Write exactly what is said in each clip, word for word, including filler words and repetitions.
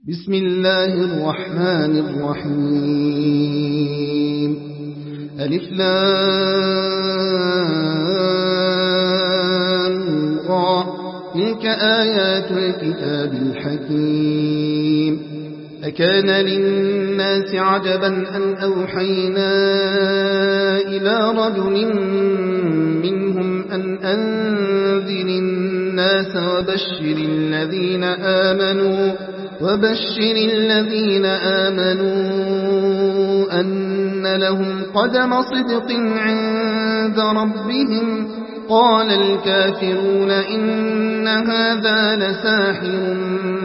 بسم الله الرحمن الرحيم ألف لام را تلك آيات الكتاب الحكيم أكان للناس عجبا أن أوحينا إلى رجل منهم أن أنذر الناس وبشر الذين آمنوا وبشر الذين آمنوا أن لهم قدم صدق عند ربهم قال الكافرون إن هذا لساحر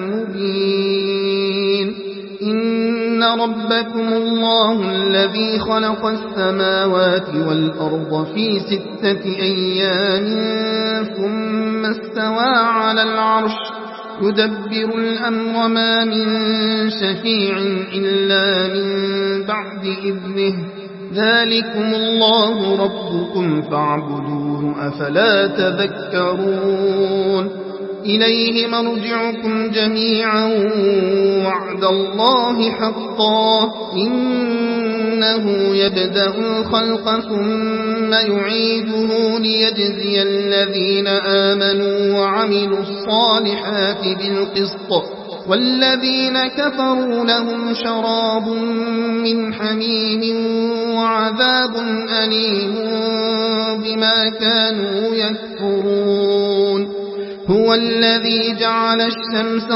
مبين إن ربكم الله الذي خلق السماوات والأرض في ستة أيام ثم استوى على العرش يدبر الأمر ما من شفيع إلا من بعد إذنه ذلكم الله ربكم فاعبدوه أفلا تذكرون إليه مرجعكم جميعا وعد الله حقا إنه يبدأ الخلق ثم يعيده ليجزي الذين آمنوا وعملوا الصالحات بالقسط والذين كفروا لهم شراب من حميم وعذاب أليم بما كانوا يكفرون هو الذي جعل الشمس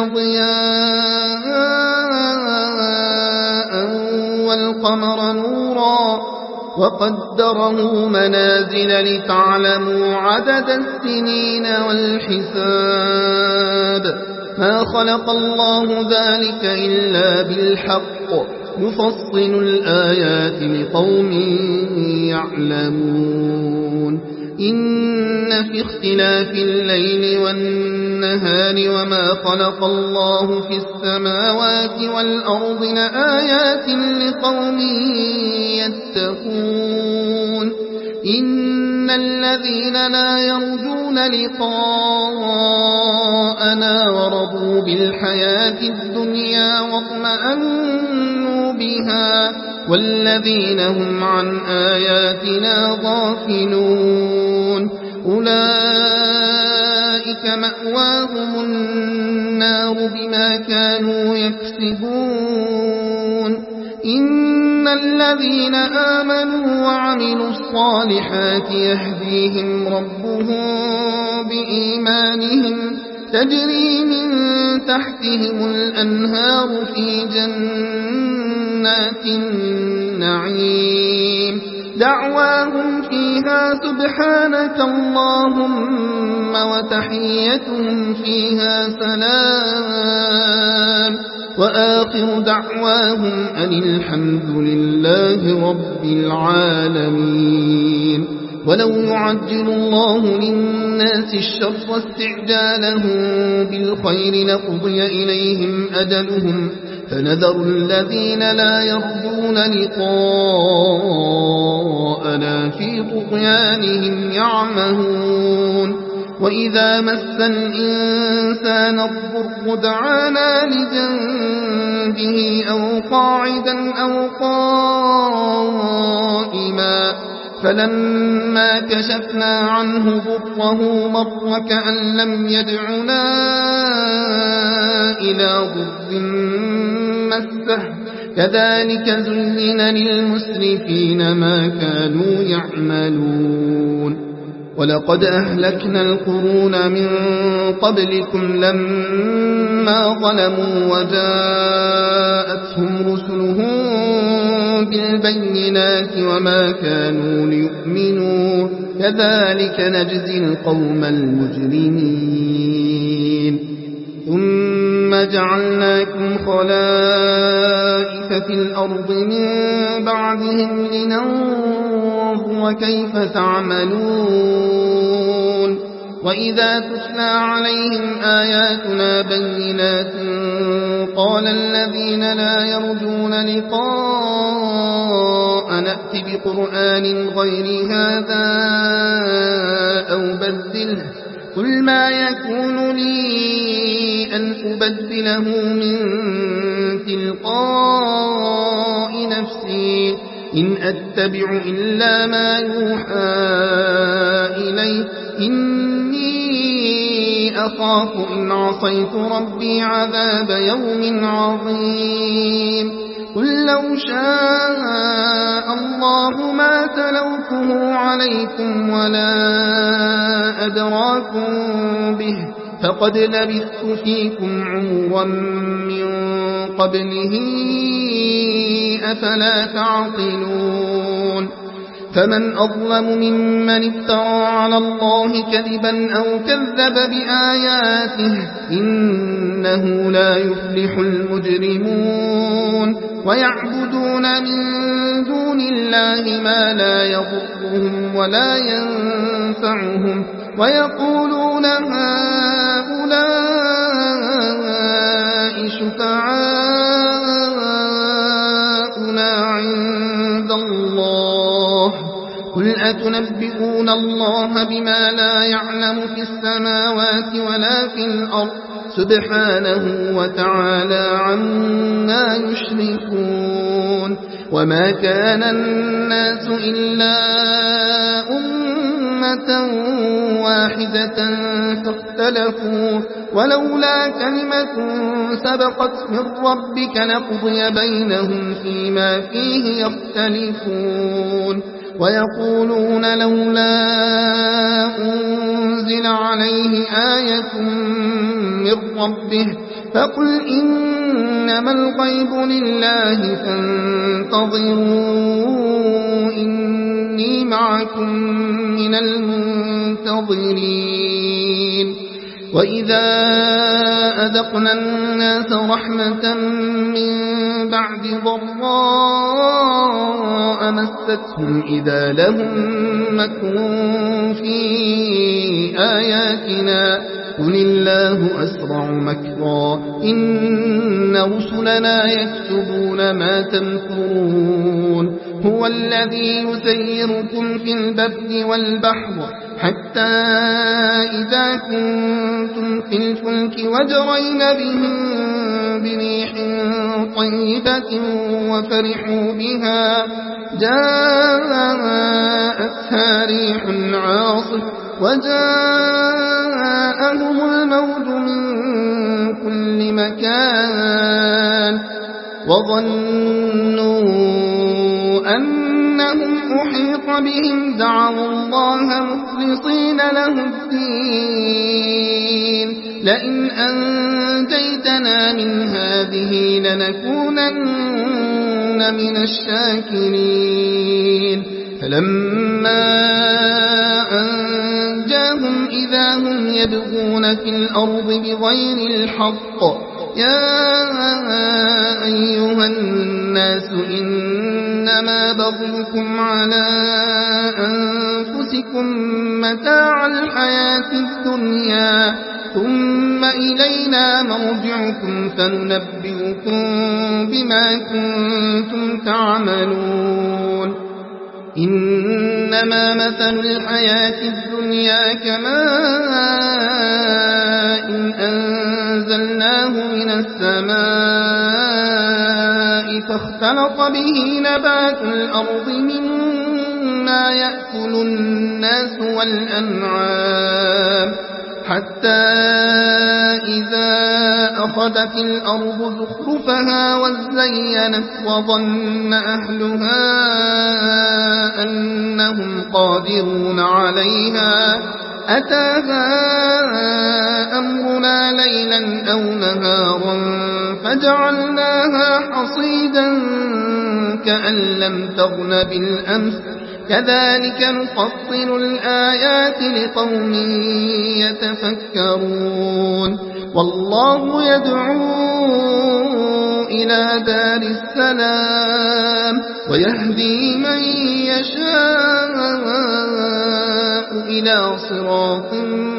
ضياء والقمر نورا وقدره منازل لتعلموا عدد السنين والحساب ما خلق الله ذلك إلا بالحق يفصل الآيات لقوم يعلمون إن في اختلاف الليل والنهار وما خلق الله في السماوات والأرض لآيات لقوم يتقون إن الذين لا يرجون لقاءنا ورضوا بالحياة الدنيا واطمأنوا بها والذين هم عن آياتنا غافلون أولئك مأواهم النار بما كانوا يكسبون إن الذين آمنوا وعملوا الصالحات يهديهم ربهم بإيمانهم تجري من تحتهم الأنهار في جنات النعيم دعواهم فيها سبحانك اللهم وتحيتهم فيها سلام وآخر دعواهم أن الحمد لله رب العالمين ولو يعجل الله للناس الشر استعجالهم بالخير لقضي إليهم أجلهم فنذر الذين لا يرجون لقاءنا في طغيانهم يعمهون وإذا مس الإنسان الضر دعانا لجنبه أو قاعدا أو قائما فلما كشفنا عنه ضره مر كأن لم يدعنا إلى ضر مسه كذلك زين للمسرفين ما كانوا يعملون ولقد أهلكنا القرون من قبلكم لما ظلموا وجاءتهم رسلهم بالبينات وما كانوا ليؤمنوا كذلك نجزي القوم المجرمين ثم جعلناكم خلائف في الأرض من بعدهم لننظر كيف تعملون وإذا تتلى عليهم آياتنا بينات قال الذين لا يرجون لقاء نأت بقرآن غير هذا أو بدله قل ما يكون لي أن أبدله من تلقاء نفسي إن أتبع إلا ما يوحى إلي إني أخاف إن عصيت ربي عذاب يوم عظيم قل لو شاء الله ما تلوته عليكم ولا أدراكم به فقد لبثت فيكم عمرا من قبله أفلا تعقلون فمن أظلم ممن افترى على الله كذبا أو كذب بآياته إنه لا يفلح المجرمون ويعبدون من دون الله ما لا يضرهم ولا ينفعهم ويقولون هؤلاء شفعاؤنا عند الله قل أتنبئون الله بما لا يعلم في السماوات ولا في الأرض سبحانه وتعالى عما يشركون وما كان الناس إلا أمة واحدة فاختلفوا ولولا كلمة سبقت من ربك لقضي بينهم فيما فيه يختلفون ويقولون لولا أنزل عليه آية من ربه فقل إنما الغيب لله فانتظروا إني معكم من المنتظرين وإذا أذقنا الناس رحمة من بعد ضراء مستهم إذا لهم مكر في آياتنا قل الله أسرع مكرا إن رسلنا يكتبون ما تمكرون هو الذي يسيركم في البر والبحر حتى إذا كنتم في الفلك وجرين بهم بريح طيبة وفرحوا بها جاءتها ريح عاصف وجاءهم الموج من كل مكان وظنوا أنهم أحيط بهم دعوا الله مخلصين له الدين لئن أنجيتنا من هذه لنكونن من الشاكرين فلما أنجاهم إذا هم يبغون في الأرض بغير الحق يا أيها الناس إنما بغيكم على أنفسكم متاع الحياة الدنيا ثم إلينا مرجعكم فننبئكم بما كنتم تعملون إنما مثل الحياة الدنيا كماء إن أنزلناه من السماء فاختلط به نبات الأرض مما يأكل الناس والأنعام حتى إذا أخذت الأرض زخرفها وزينت وظن أهلها أنهم قادرون عليها أتاها أمرنا ليلا أو نهارا فجعلناها حصيدا كأن لم تغن بالأمس كذلك نفصل الآيات لقوم يتفكرون والله يدعو إلى دار السلام ويهدي من يشاء إلى صراط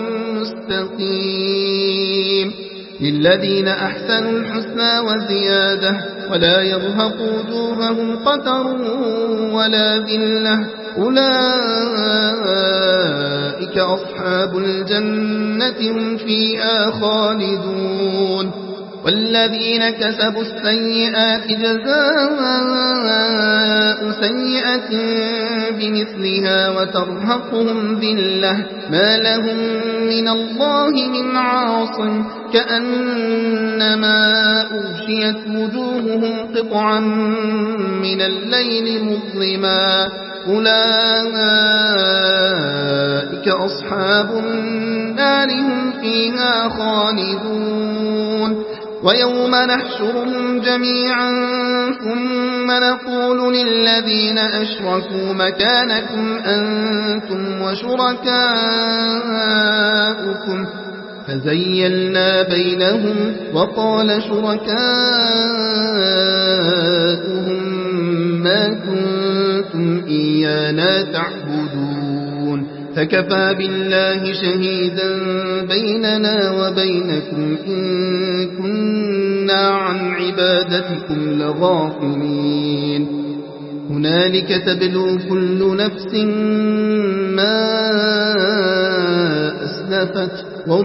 مستقيم للذين أحسنوا الحسنى وزيادة ولا يرهق وجوههم قتر ولا ذلة أولئك أصحاب الجنة هم فيها خالدون والذين كسبوا السيئات جزاء سيئة بمثلها وترهقهم ذلة ما لهم من الله من عاصم كأنما أغشيت وجوههم قطعا من الليل مظلما أولئك أصحاب النار هم فيها خالدون ويوم نحشرهم جميعا ثم نقول للذين أشركوا مكانكم أنتم وشركاؤكم فزيلنا بينهم وقال شركاؤهم ما كنتم إيانا تعبدون فكفى بالله شهيدا بيننا وبينكم إن كنا عن عبادتكم لغافلين هنالك تبلو كل نفس ما أسلفت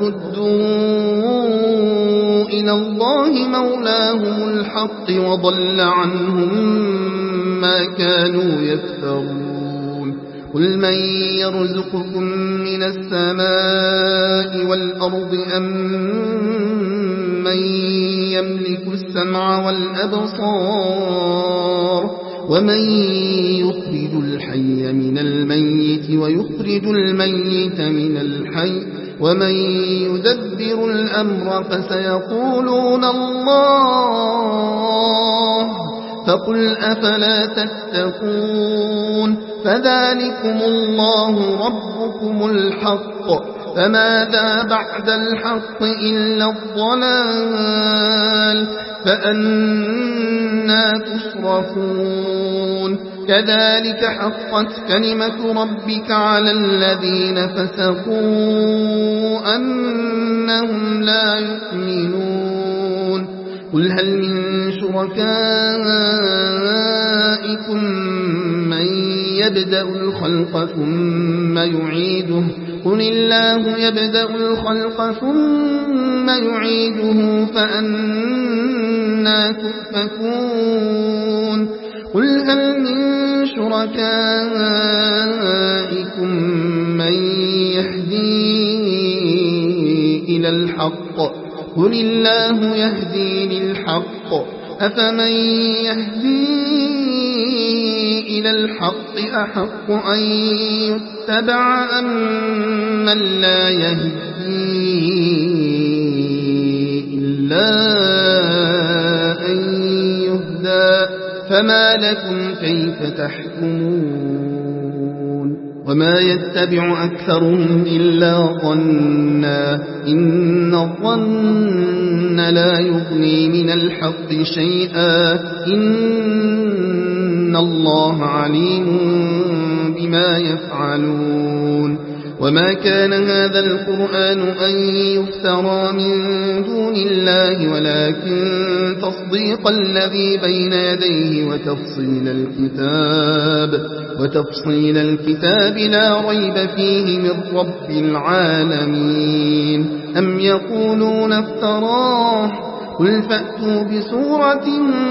وردوا إلى الله مولاهم الحق وضل عنهم ما كانوا يفترون قل من يرزقكم من السماء والأرض أم من يملك السمع والأبصار ومن يخرج الحي من الميت ويخرج الميت من الحي ومن يدبر الأمر فسيقولون الله فقل أفلا تتقون فذلكم الله ربكم الحق فماذا بعد الحق إلا الضلال فأنا تصرفون كذلك حقت كلمة ربك على الذين فسقوا أنهم لا يؤمنون قل هل من شركائكم من يبدأ الخلق ثم يعيده قل الله يبدأ الخلق ثم يعيده فأنا تؤفكون قل هل من شركائكم من يهدي إلى الحق قل الله يهدي للحق أفمن يهدي إلى الحق أحق أن يتبع أم من لا يهدي إلا أن يهدى فما لكم كيف تحكمون وما يتبع أكثرهم إلا ظنا إن الظن لا يغني من الحق شيئا إن الله عليم بما يفعلون وما كان هذا القرآن أن يفترى من دون الله ولكن تصديق الذي بين يديه وتفصيل الكتاب وتفصيل الكتاب لا ريب فيه من رب العالمين أم يقولون افتراه قل فأتوا بسورة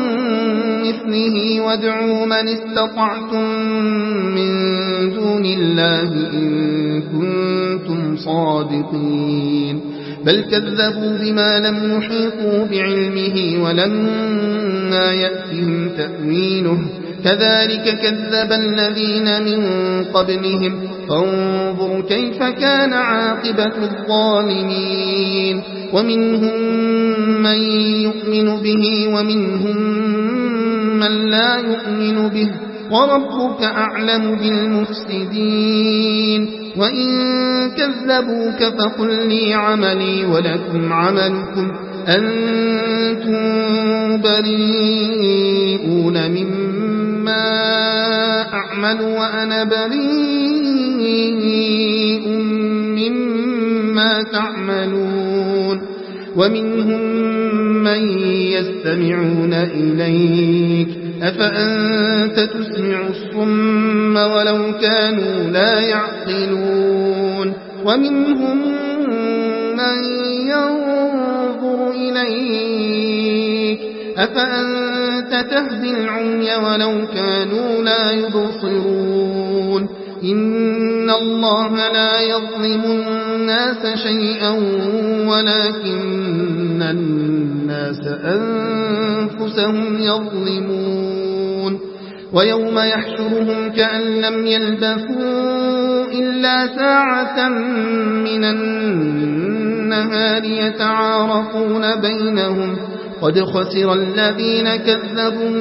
مثله وادعوا من استطعتم من دون الله إن كنتم صادقين بل كذبوا بما لم يحيطوا بعلمه ولما يأتهم تأويله كذلك كذب الذين من قبلهم فانظر كيف كان عاقبة الظالمين ومنهم من يؤمن به ومنهم من لا يؤمن به وربك أعلم بالمفسدين وإن كذبوك فقل لي عملي ولكم عملكم أنتم بريئون مما أعمل وأنا بريء مما تعملون ومنهم من يستمعون إليك أفأنت تسمع الصم ولو كانوا لا يعقلون ومنهم من ينظر إليك أفأنت تهدي العمي ولو كانوا لا يبصرون إن الله لا يظلم الناس شيئا ولكن الناس أنفسهم يظلمون ويوم يحشرهم كأن لم يلبثوا إلا ساعة من النهار يتعارفون بينهم قد خسر الذين كذبوا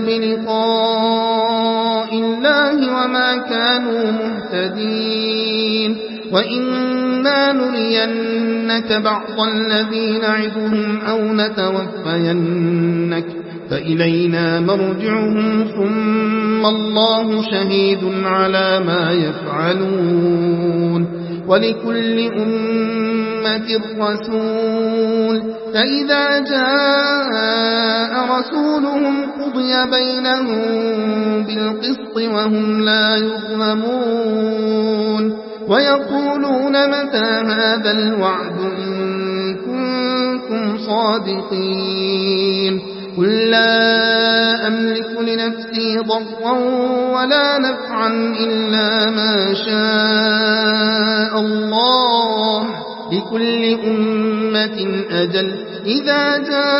بلقاء الله وما كانوا مهتدين وإما نرينك بعض الذي نعدهم أو نتوفينك فإلينا مرجعهم ثم الله شهيد على ما يفعلون ولكل أمة رسول فإذا جاء رسولهم قضي بينهم بالقسط وهم لا يظلمون ويقولون متى هذا الوعد إن كنتم صادقين قل لا أملك لنفسي ضرا ولا نفعا إلا ما شاء الله لكل أمة أجل إذا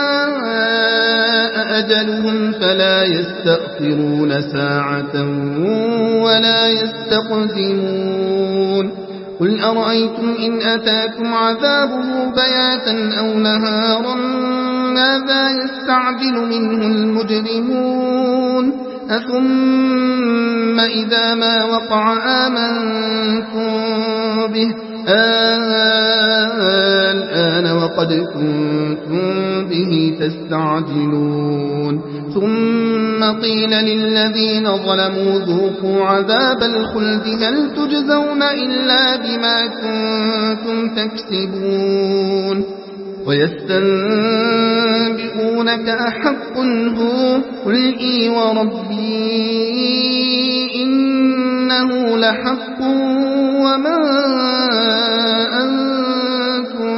جاء أجلهم فلا يستأخرون ساعة ولا يستقدمون قل أرأيتم إن أتاكم عذابه بياتا أو نهارا ماذا يستعجل منه المجرمون أثم إذا ما وقع آمنتم به الآن وقد كنتم به تستعجلون ثم قيل للذين ظلموا ذوقوا عذاب الخلد هل تجزون إلا بما كنتم تكسبون ويستنبئونك أحق هو قل إي وربي إنه لحق وما أنتم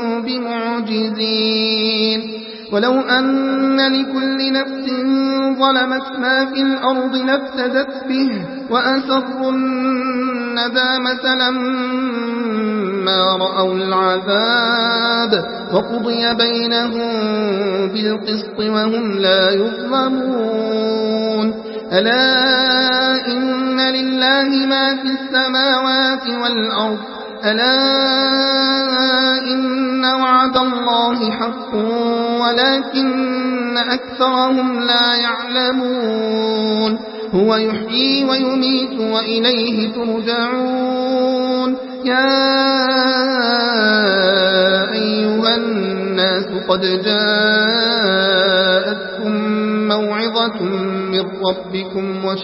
بمعجزين ولو أن لكل نفس ظلمت ما في الأرض لافتدت به وأسروا الندامة لما رأوا العذاب وقضي بينهم بالقسط وهم لا يظلمون ألا إن لله ما في السماوات والأرض ألا إن وعد الله حق ولكن أكثرهم لا يعلمون هو يحيي ويميت وإليه ترجعون يا أيها الناس قد جاءتكم موعظة من ربكم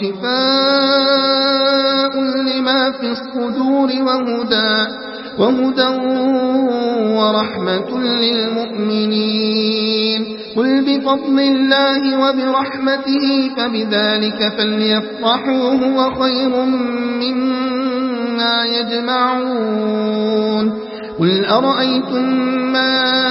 وشفاء لما في الصدور وهدى وهدى ورحمة للمؤمنين قل بفضل الله وبرحمته فبذلك فليفرحوا هو خير مما يجمعون قل أرأيتم ما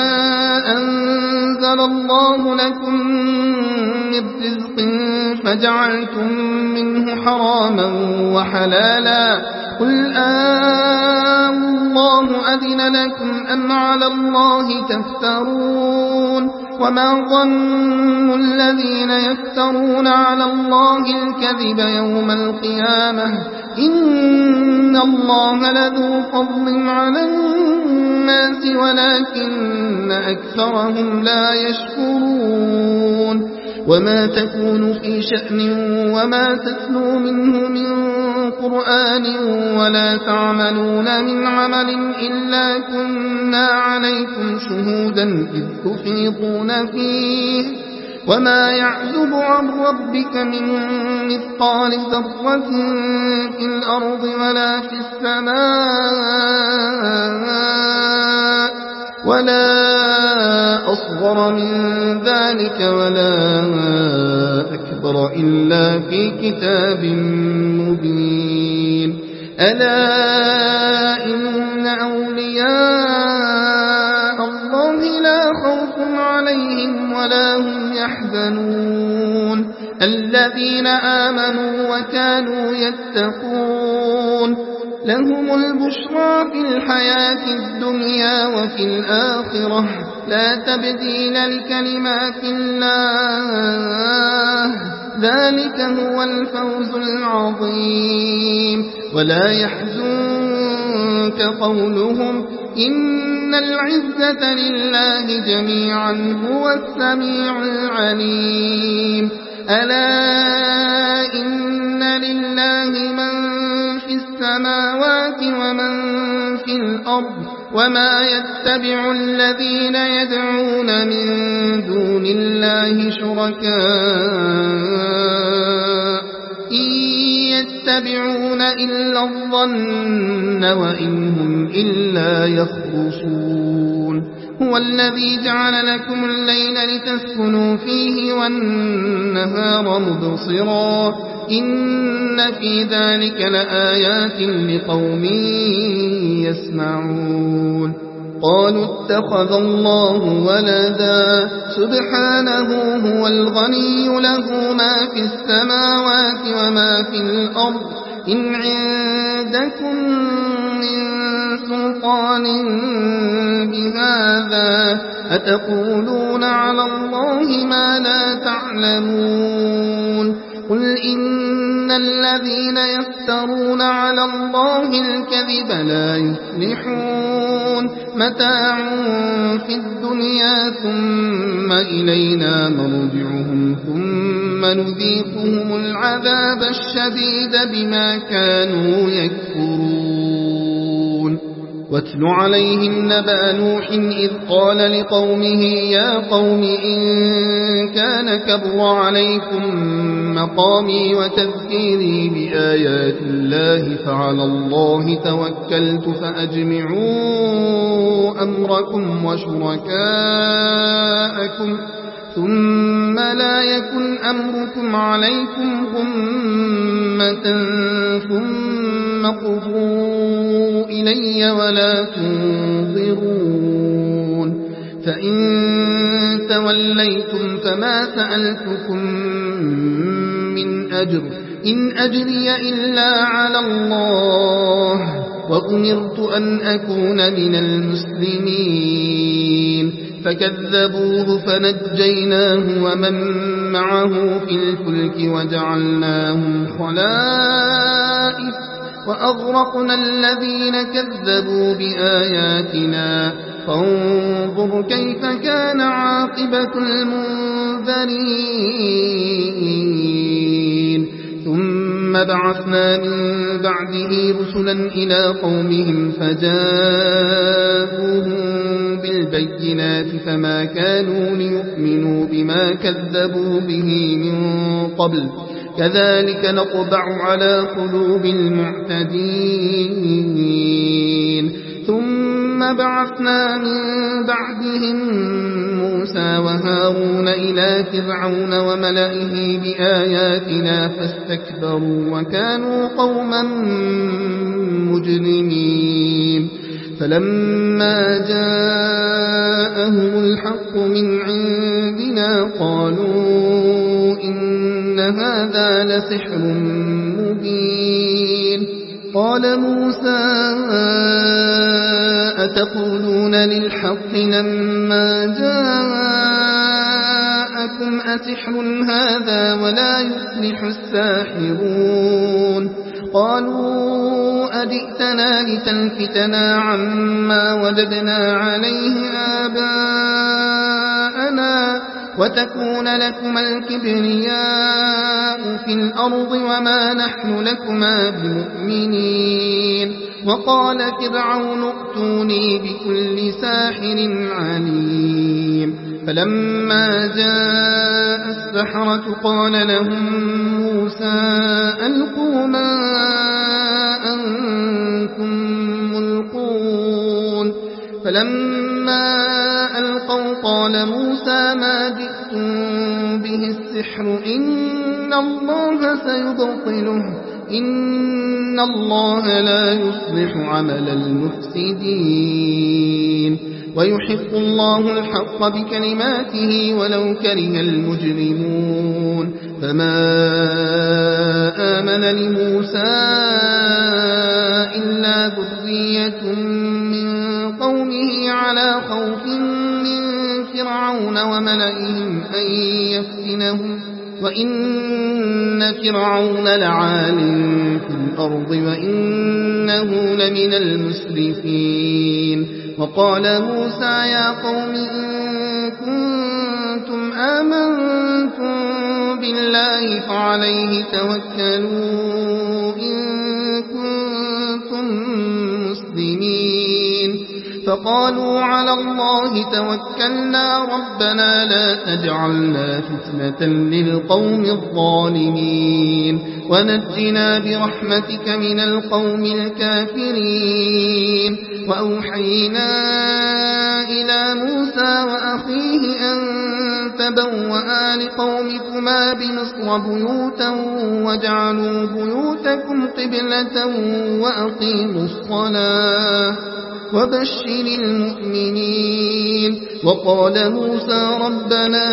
أنزل الله لكم من رزق فجعلتم منه حراما وحلالا قل آه الله أذن لكم أم على الله تفترون وما ظن الذين يفترون على الله الكذب يوم القيامة إن الله لذو فضل على الناس ولكن أكثرهم لا يشكرون وما تكون في شأن وما تتلو منه من قرآن ولا تعملون من عمل إلا كنا عليكم شهودا إذ تفيضون فيه وما يعزب عن ربك من مثقال ذرة في الأرض ولا في السماء ولا أصغر من ذلك ولا أكبر إلا في كتاب مبين. ألا إن أولياء الله لا خوف عليهم ولا هم يحزنون الذين آمنوا وكانوا يتقون لهم البشرى في الحياة الدنيا وفي الآخرة لا تبديل لكلمات الله ذلك هو الفوز العظيم. ولا يحزنك قولهم إن العزة لله جميعا هو السميع العليم. ألا إن لله من في السماوات ومن في الأرض وما يتبع الذين يدعون من دون الله شركاء إن يتبعون إلا الظن وإن هم إلا يخرصون. هو الذي جعل لكم الليل لتسكنوا فيه والنهار مبصرا إن في ذلك لآيات لقوم يسمعون. قالوا اتخذ الله ولدا سبحانه هو الغني له ما في السماوات وما في الأرض إن عندكم من سلطان بهذا أتقولون على الله ما لا تعلمون. قل إن الذين يفترون على الله الكذب لا يفلحون متاع في الدنيا ثم إلينا مرجعهم ثم نذيقهم العذاب الشديد بما كانوا يكفرون. واتل عليهم نبأ نوح إذ قال لقومه يا قوم إن كان كبر عليكم مقامي وتذكيري بآيات الله فعلى الله توكلت فأجمعوا أمركم وشركاءكم ثم لا يكن أمركم عليكم غمة ثم قضوا إلي ولا تنظرون. فإن توليتم فما سألتكم من أجر إن أجري إلا على الله وأمرت أن أكون من المسلمين. فكذبوه فنجيناه ومن معه في الفلك وجعلناهم خلائف وأغرقنا الذين كذبوا بآياتنا فانظر كيف كان عاقبة المنذرين. ثم بعثنا من بعده رسلا إلى قومهم فجاءوهم بالبينات فما كانوا ليؤمنوا بما كذبوا به من قبل كذلك نطبع على قلوب المعتدين. ثم بعثنا من بعدهم موسى وهارون إلى فرعون وملئه بآياتنا فاستكبروا وكانوا قوما مجرمين. فلما جاءهم الحق من عندنا قالوا إن هذا لسحر مبين. قال موسى أتقولون للحق لما جاءكم أسحر هذا ولا يفلح الساحرون. قالوا أجئتنا لتلفتنا عما وجدنا عليه آباءنا وتكون لكما الكبرياء في الأرض وما نحن لكما بمؤمنين. وقال فرعون ائتوني بكل ساحر عليم. فلما جاء السحرة قال لهم موسى ألقوا ما أنتم ملقون. فلما فلما ألقوا قال موسى ما جئتم به السحر إن الله سيبطله إن الله لا يصلح عمل المفسدين ويحق الله الحق بكلماته ولو كره المجرمون فما آمن لموسى إلا ذرية من قومه على خوف من فرعون وملئهم أن يفتنهم وإن فرعون لعال في الأرض وإنه لمن المسرفين وقال موسى يا قوم إن كنتم آمنتم بالله فعليه توكلوا إن كنتم مسلمين فقالوا على الله توكلنا ربنا لا تجعلنا فتنة للقوم الظالمين ونجنا برحمتك من القوم الكافرين وأوحينا إلى موسى وأخيه أن تبوأ لقومكما بمصر بيوتا واجعلوا بيوتكم قبلة وأقيموا الصلاة وبشر المؤمنين وقال موسى ربنا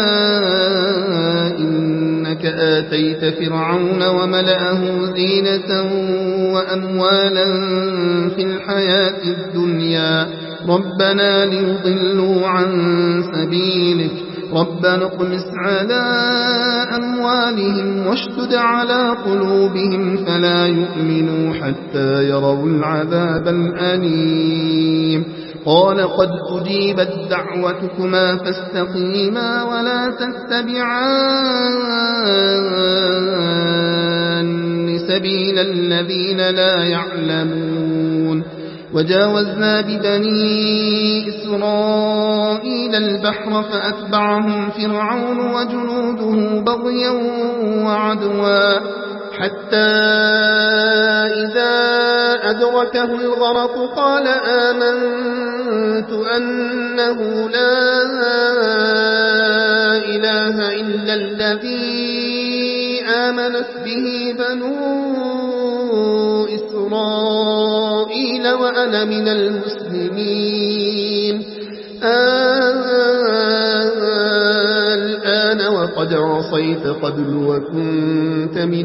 إنك آتيت فرعون وملأه زينة وأموالا في الحياة الدنيا ربنا ليضلوا عن سبيلك ربنا اطمس على أموالهم واشدد على قلوبهم فلا يؤمنوا حتى يروا العذاب الأليم قال قد أجيبت دعوتكما فاستقيما ولا تتبعان سبيل الذين لا يعلمون وجاوزنا ببني إسرائيل البحر فأتبعهم فرعون وجنوده بغيا وعدوا حتى إذا أدركه الغرق قال آمنت أنه لا إله إلا الذي آمنت به بنو إسرائيل وأنا من المسلمين الآن وقد عصيت قبل وكنت من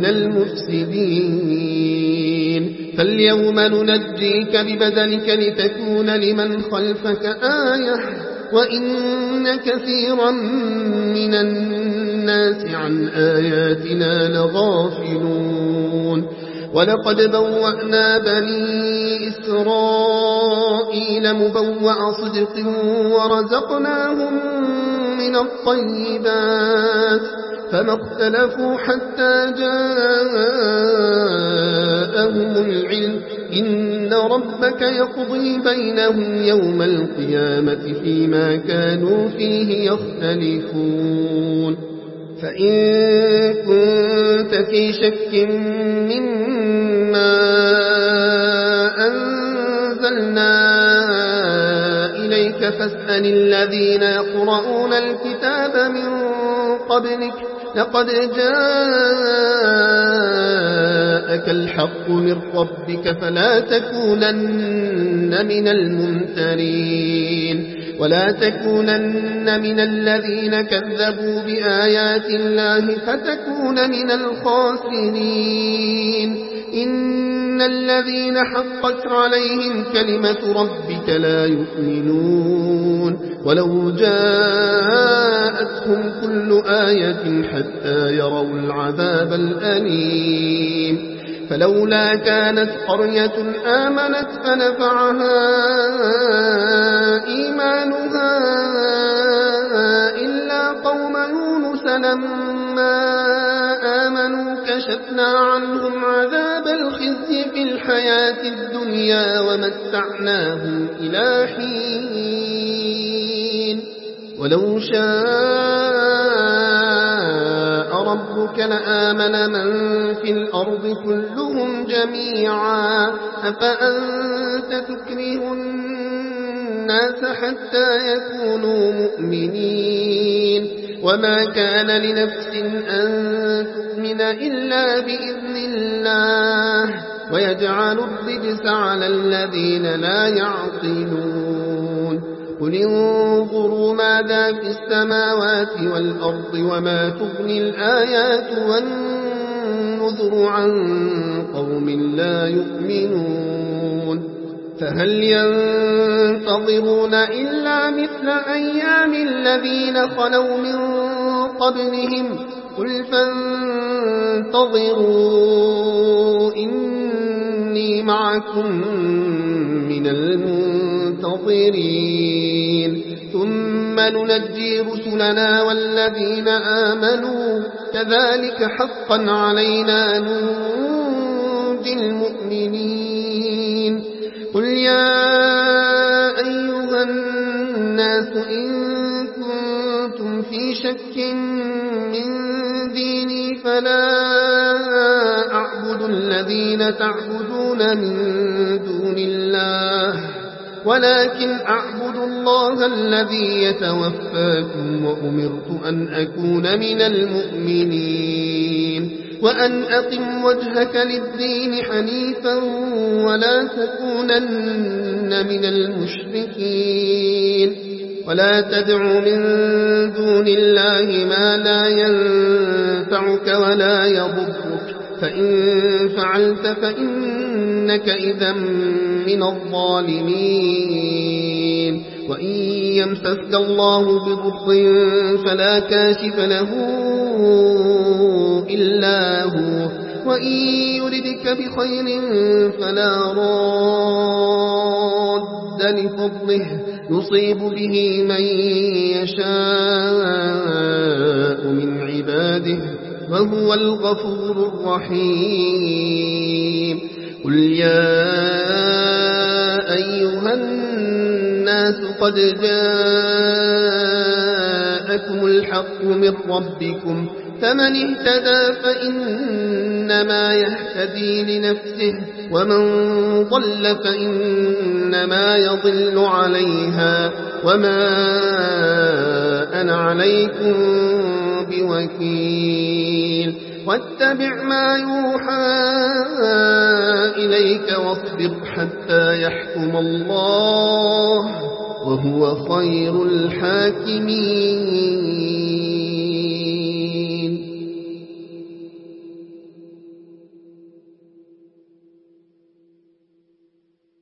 المفسدين فاليوم ننجيك ببدنك لتكون لمن خلفك آية وإن كثيرا من الناس عن آياتنا لغافلون ولقد بوأنا بني إسرائيل مبوأ صدق ورزقناهم من الطيبات فما اختلفوا حتى جاءهم العلم إن ربك يقضي بينهم يوم القيامة فيما كانوا فيه يختلفون فإن كنت في شك مما أنزلنا إليك فاسأل الذين يقرؤون الكتاب من قبلك لقد جاءك الحق من ربك فلا تكونن من الممترين ولا تكونن من الذين كذبوا بآيات الله فتكون من الخاسرين إن الذين حقت عليهم كلمة ربك لا يؤمنون ولو جاءتهم كل آية حتى يروا العذاب الأليم فلولا كانت قرية آمنت فنفعها إيمانها إلا قوم يونس لما آمنوا كشفنا عنهم عذاب الخزي في الحياة الدنيا ومتعناهم إلى حين ولو شاء ربك لآمن من في الأرض كلهم جميعا أفأنت تكره الناس حتى يكونوا مؤمنين وما كان لنفس أن تؤمن إلا بإذن الله ويجعل الرجس على الذين لا يعقلون قل انظروا ماذا في السماوات والأرض وما تغني الآيات والنذر عن قوم لا يؤمنون فهل ينتظرون إلا مثل أيام الذين خلوا من قبلهم قل فانتظروا إني معكم من المنتظرين ثم ننجي رسلنا والذين آمنوا كذلك حقا علينا ننجي المؤمنين قل يا أيها الناس إن كنتم في شك من ديني فلا أعبد الذين تعبدون من دون الله ولكن أعبد الله الذي يتوفاكم وأمرت أن أكون من المؤمنين وأن أقم وجهك للدين حنيفا ولا تكونن من المشركين ولا تدع من دون الله ما لا ينفعك ولا يضرك فإن فعلت فإنك إذا من الظالمين وإن يمسسك الله بضر فلا كاشف له إلا هو وإن يردك بخير فلا راد لفضله يصيب به من يشاء من عباده وهو الغفور الرحيم قل يا أيها الناس قد جاءكم الحق من ربكم فمن اهتدى فإنما يهتدي لنفسه ومن ضل فإنما يضل عليها وما أنا عليكم بوكيل واتبع ما يوحى إليك واصبر حتى يحكم الله وهو خير الحاكمين